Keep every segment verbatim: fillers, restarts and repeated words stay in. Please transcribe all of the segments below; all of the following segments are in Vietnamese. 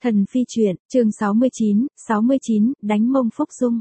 Thần phi truyện, chương sáu mươi chín, sáu mươi chín, đánh mông Phúc Dung.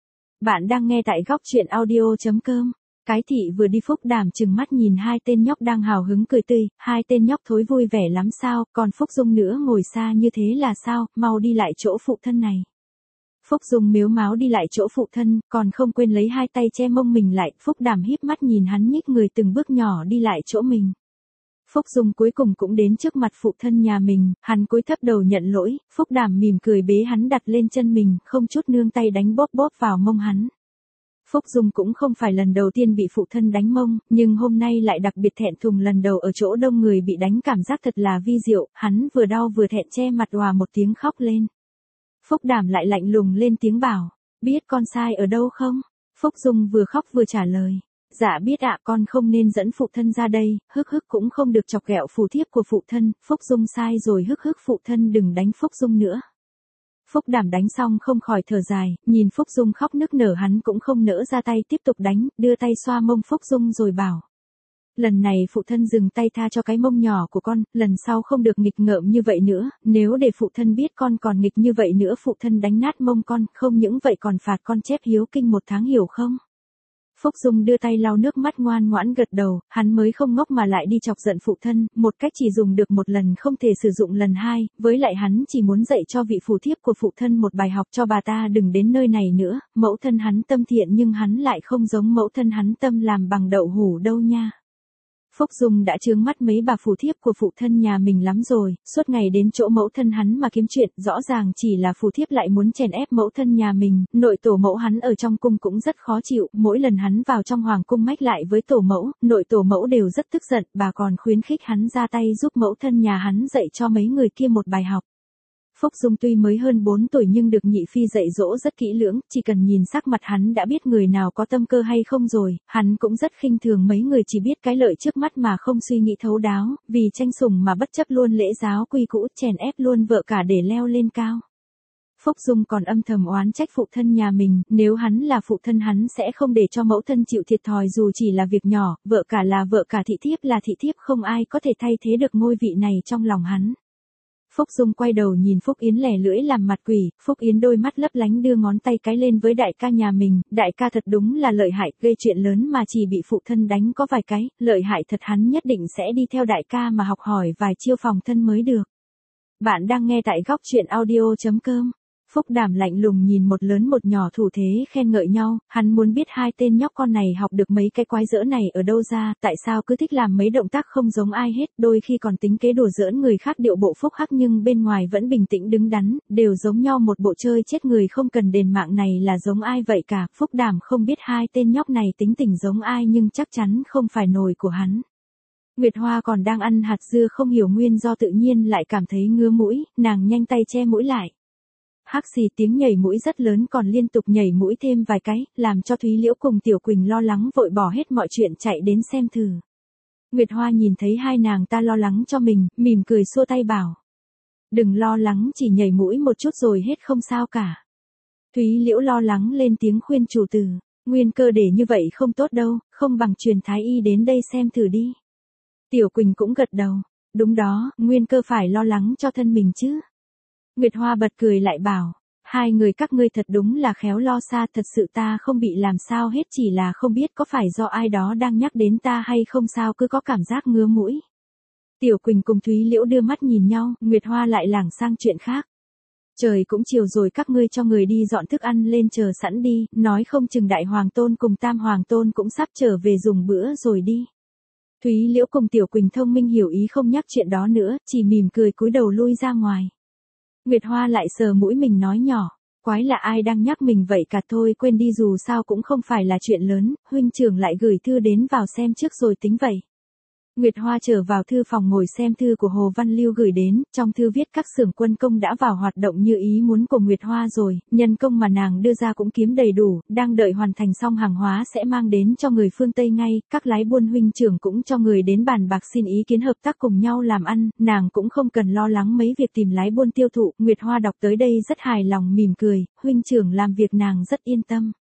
Bạn đang nghe tại góc truyện audio chấm com. Cái thị vừa đi Phúc Đảm chừng mắt nhìn hai tên nhóc đang hào hứng cười tươi, hai tên nhóc thối vui vẻ lắm sao, còn Phúc Dung nữa ngồi xa như thế là sao, mau đi lại chỗ phụ thân này. Phúc Dung mếu máo đi lại chỗ phụ thân, còn không quên lấy hai tay che mông mình lại, Phúc Đảm híp mắt nhìn hắn nhích người từng bước nhỏ đi lại chỗ mình. Phúc Dung cuối cùng cũng đến trước mặt phụ thân nhà mình, hắn cúi thấp đầu nhận lỗi, Phúc Đảm mỉm cười bế hắn đặt lên chân mình, không chút nương tay đánh bóp bóp vào mông hắn. Phúc Dung cũng không phải lần đầu tiên bị phụ thân đánh mông, nhưng hôm nay lại đặc biệt thẹn thùng lần đầu ở chỗ đông người bị đánh, cảm giác thật là vi diệu, hắn vừa đau vừa thẹn che mặt òa một tiếng khóc lên. Phúc Đảm lại lạnh lùng lên tiếng bảo, biết con sai ở đâu không? Phúc Dung vừa khóc vừa trả lời. Dạ biết ạ, con không nên dẫn phụ thân ra đây, hức hức cũng không được chọc ghẹo phù thiếp của phụ thân, Phúc Dung sai rồi, hức hức phụ thân đừng đánh Phúc Dung nữa. Phúc Đảm đánh xong không khỏi thở dài, nhìn Phúc Dung khóc nức nở hắn cũng không nỡ ra tay tiếp tục đánh, đưa tay xoa mông Phúc Dung rồi bảo. Lần này phụ thân dừng tay tha cho cái mông nhỏ của con, lần sau không được nghịch ngợm như vậy nữa, nếu để phụ thân biết con còn nghịch như vậy nữa phụ thân đánh nát mông con, không những vậy còn phạt con chép hiếu kinh một tháng hiểu không? Phúc Dung đưa tay lau nước mắt ngoan ngoãn gật đầu, hắn mới không ngốc mà lại đi chọc giận phụ thân, một cách chỉ dùng được một lần không thể sử dụng lần hai, với lại hắn chỉ muốn dạy cho vị phù thiếp của phụ thân một bài học cho bà ta đừng đến nơi này nữa, mẫu thân hắn tâm thiện nhưng hắn lại không giống mẫu thân hắn tâm làm bằng đậu hũ đâu nha. Phúc Dung đã trướng mắt mấy bà phù thiếp của phụ thân nhà mình lắm rồi, suốt ngày đến chỗ mẫu thân hắn mà kiếm chuyện, rõ ràng chỉ là phù thiếp lại muốn chèn ép mẫu thân nhà mình, nội tổ mẫu hắn ở trong cung cũng rất khó chịu, mỗi lần hắn vào trong hoàng cung mách lại với tổ mẫu, nội tổ mẫu đều rất tức giận, bà còn khuyến khích hắn ra tay giúp mẫu thân nhà hắn dạy cho mấy người kia một bài học. Phúc Dung tuy mới hơn bốn tuổi nhưng được nhị phi dạy dỗ rất kỹ lưỡng, chỉ cần nhìn sắc mặt hắn đã biết người nào có tâm cơ hay không rồi, hắn cũng rất khinh thường mấy người chỉ biết cái lợi trước mắt mà không suy nghĩ thấu đáo, vì tranh sủng mà bất chấp luôn lễ giáo quy cũ, chèn ép luôn vợ cả để leo lên cao. Phúc Dung còn âm thầm oán trách phụ thân nhà mình, nếu hắn là phụ thân hắn sẽ không để cho mẫu thân chịu thiệt thòi dù chỉ là việc nhỏ, vợ cả là vợ cả, thị thiếp là thị thiếp, không ai có thể thay thế được ngôi vị này trong lòng hắn. Phúc Dung quay đầu nhìn Phúc Yến lẻ lưỡi làm mặt quỷ, Phúc Yến đôi mắt lấp lánh đưa ngón tay cái lên với đại ca nhà mình, đại ca thật đúng là lợi hại, gây chuyện lớn mà chỉ bị phụ thân đánh có vài cái, lợi hại thật, hắn nhất định sẽ đi theo đại ca mà học hỏi vài chiêu phòng thân mới được. Bạn đang nghe tại góc truyện audio chấm com. Phúc Đảm lạnh lùng nhìn một lớn một nhỏ thủ thế khen ngợi nhau, hắn muốn biết hai tên nhóc con này học được mấy cái quái dỡ này ở đâu ra, tại sao cứ thích làm mấy động tác không giống ai hết, đôi khi còn tính kế đùa giỡn người khác điệu bộ phúc hắc nhưng bên ngoài vẫn bình tĩnh đứng đắn, đều giống nhau một bộ chơi chết người không cần đền mạng này là giống ai vậy cả, Phúc Đảm không biết hai tên nhóc này tính tình giống ai nhưng chắc chắn không phải nồi của hắn. Nguyệt Hoa còn đang ăn hạt dưa không hiểu nguyên do tự nhiên lại cảm thấy ngứa mũi, nàng nhanh tay che mũi lại. Hắc xì tiếng nhảy mũi rất lớn còn liên tục nhảy mũi thêm vài cái, làm cho Thúy Liễu cùng Tiểu Quỳnh lo lắng vội bỏ hết mọi chuyện chạy đến xem thử. Nguyệt Hoa nhìn thấy hai nàng ta lo lắng cho mình, mỉm cười xua tay bảo. Đừng lo lắng, chỉ nhảy mũi một chút rồi hết không sao cả. Thúy Liễu lo lắng lên tiếng khuyên chủ tử, nguyên cơ để như vậy không tốt đâu, không bằng truyền thái y đến đây xem thử đi. Tiểu Quỳnh cũng gật đầu, đúng đó, nguyên cơ phải lo lắng cho thân mình chứ. Nguyệt Hoa bật cười lại bảo, hai người các ngươi thật đúng là khéo lo xa, thật sự ta không bị làm sao hết, chỉ là không biết có phải do ai đó đang nhắc đến ta hay không sao cứ có cảm giác ngứa mũi. Tiểu Quỳnh cùng Thúy Liễu đưa mắt nhìn nhau, Nguyệt Hoa lại lảng sang chuyện khác. Trời cũng chiều rồi, các ngươi cho người đi dọn thức ăn lên chờ sẵn đi, nói không chừng Đại Hoàng Tôn cùng Tam Hoàng Tôn cũng sắp trở về dùng bữa rồi đi. Thúy Liễu cùng Tiểu Quỳnh thông minh hiểu ý không nhắc chuyện đó nữa, chỉ mỉm cười cúi đầu lui ra ngoài. Nguyệt Hoa lại sờ mũi mình nói nhỏ, quái là ai đang nhắc mình vậy cả, thôi quên đi, dù sao cũng không phải là chuyện lớn, huynh trưởng lại gửi thư đến vào xem trước rồi tính vậy. Nguyệt Hoa trở vào thư phòng ngồi xem thư của Hồ Văn Lưu gửi đến, trong thư viết các xưởng quân công đã vào hoạt động như ý muốn của Nguyệt Hoa rồi, nhân công mà nàng đưa ra cũng kiếm đầy đủ, đang đợi hoàn thành xong hàng hóa sẽ mang đến cho người phương Tây ngay, các lái buôn huynh trưởng cũng cho người đến bàn bạc xin ý kiến hợp tác cùng nhau làm ăn, nàng cũng không cần lo lắng mấy việc tìm lái buôn tiêu thụ, Nguyệt Hoa đọc tới đây rất hài lòng mỉm cười, huynh trưởng làm việc nàng rất yên tâm.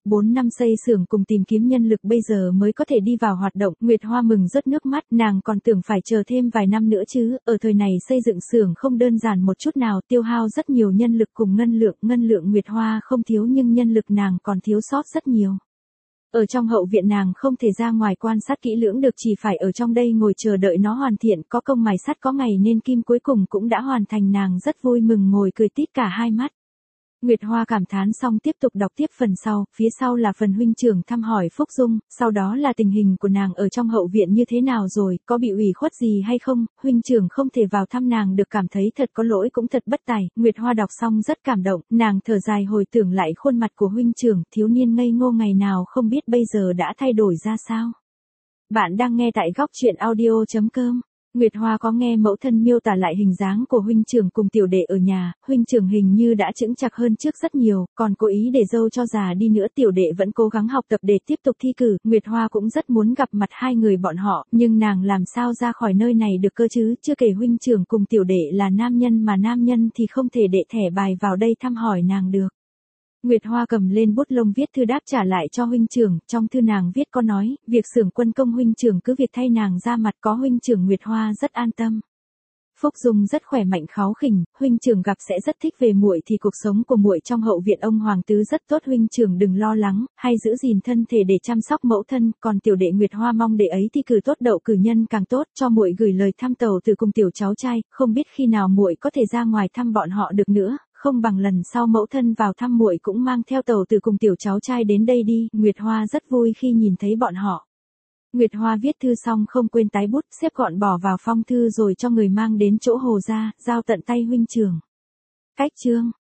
bốn năm xây xưởng cùng tìm kiếm nhân lực bây giờ mới có thể đi vào hoạt động. Nguyệt Hoa mừng rớt nước mắt, nàng còn tưởng phải chờ thêm vài năm nữa chứ, ở thời này xây dựng xưởng không đơn giản một chút nào, tiêu hao rất nhiều nhân lực cùng ngân lượng, ngân lượng Nguyệt Hoa không thiếu nhưng nhân lực nàng còn thiếu sót rất nhiều. Ở trong hậu viện nàng không thể ra ngoài quan sát kỹ lưỡng được, chỉ phải ở trong đây ngồi chờ đợi nó hoàn thiện, có công mài sắt có ngày nên kim, cuối cùng cũng đã hoàn thành, nàng rất vui mừng ngồi cười tít cả hai mắt. Nguyệt Hoa cảm thán xong tiếp tục đọc tiếp phần sau, phía sau là phần huynh trưởng thăm hỏi Phúc Dung, sau đó là tình hình của nàng ở trong hậu viện như thế nào rồi, có bị ủy khuất gì hay không, huynh trưởng không thể vào thăm nàng được, cảm thấy thật có lỗi cũng thật bất tài. Nguyệt Hoa đọc xong rất cảm động, nàng thở dài hồi tưởng lại khuôn mặt của huynh trưởng, thiếu niên ngây ngô ngày nào không biết bây giờ đã thay đổi ra sao. Bạn đang nghe tại góc truyện audio chấm com. Nguyệt Hoa có nghe mẫu thân miêu tả lại hình dáng của huynh trưởng cùng tiểu đệ ở nhà, huynh trưởng hình như đã chững chạc hơn trước rất nhiều, còn cố ý để dâu cho già đi nữa, tiểu đệ vẫn cố gắng học tập để tiếp tục thi cử. Nguyệt Hoa cũng rất muốn gặp mặt hai người bọn họ, nhưng nàng làm sao ra khỏi nơi này được cơ chứ, chưa kể huynh trưởng cùng tiểu đệ là nam nhân mà nam nhân thì không thể đệ thẻ bài vào đây thăm hỏi nàng được. Nguyệt Hoa cầm lên bút lông viết thư đáp trả lại cho huynh trưởng, trong thư nàng viết có nói, việc xưởng quân công huynh trưởng cứ việc thay nàng ra mặt, có huynh trưởng Nguyệt Hoa rất an tâm. Phúc Dung rất khỏe mạnh kháu khỉnh, huynh trưởng gặp sẽ rất thích về muội thì cuộc sống của muội trong hậu viện ông hoàng tứ rất tốt, huynh trưởng đừng lo lắng, hay giữ gìn thân thể để chăm sóc mẫu thân, còn tiểu đệ Nguyệt Hoa mong đệ ấy thi cử tốt đậu cử nhân càng tốt, cho muội gửi lời thăm tàu từ cùng tiểu cháu trai, không biết khi nào muội có thể ra ngoài thăm bọn họ được nữa. Không bằng lần sau mẫu thân vào thăm muội cũng mang theo tàu từ cùng tiểu cháu trai đến đây đi. Nguyệt Hoa rất vui khi nhìn thấy bọn họ. Nguyệt Hoa viết thư xong không quên tái bút, xếp gọn bỏ vào phong thư rồi cho người mang đến chỗ Hồ gia, giao tận tay huynh trưởng. Cách chương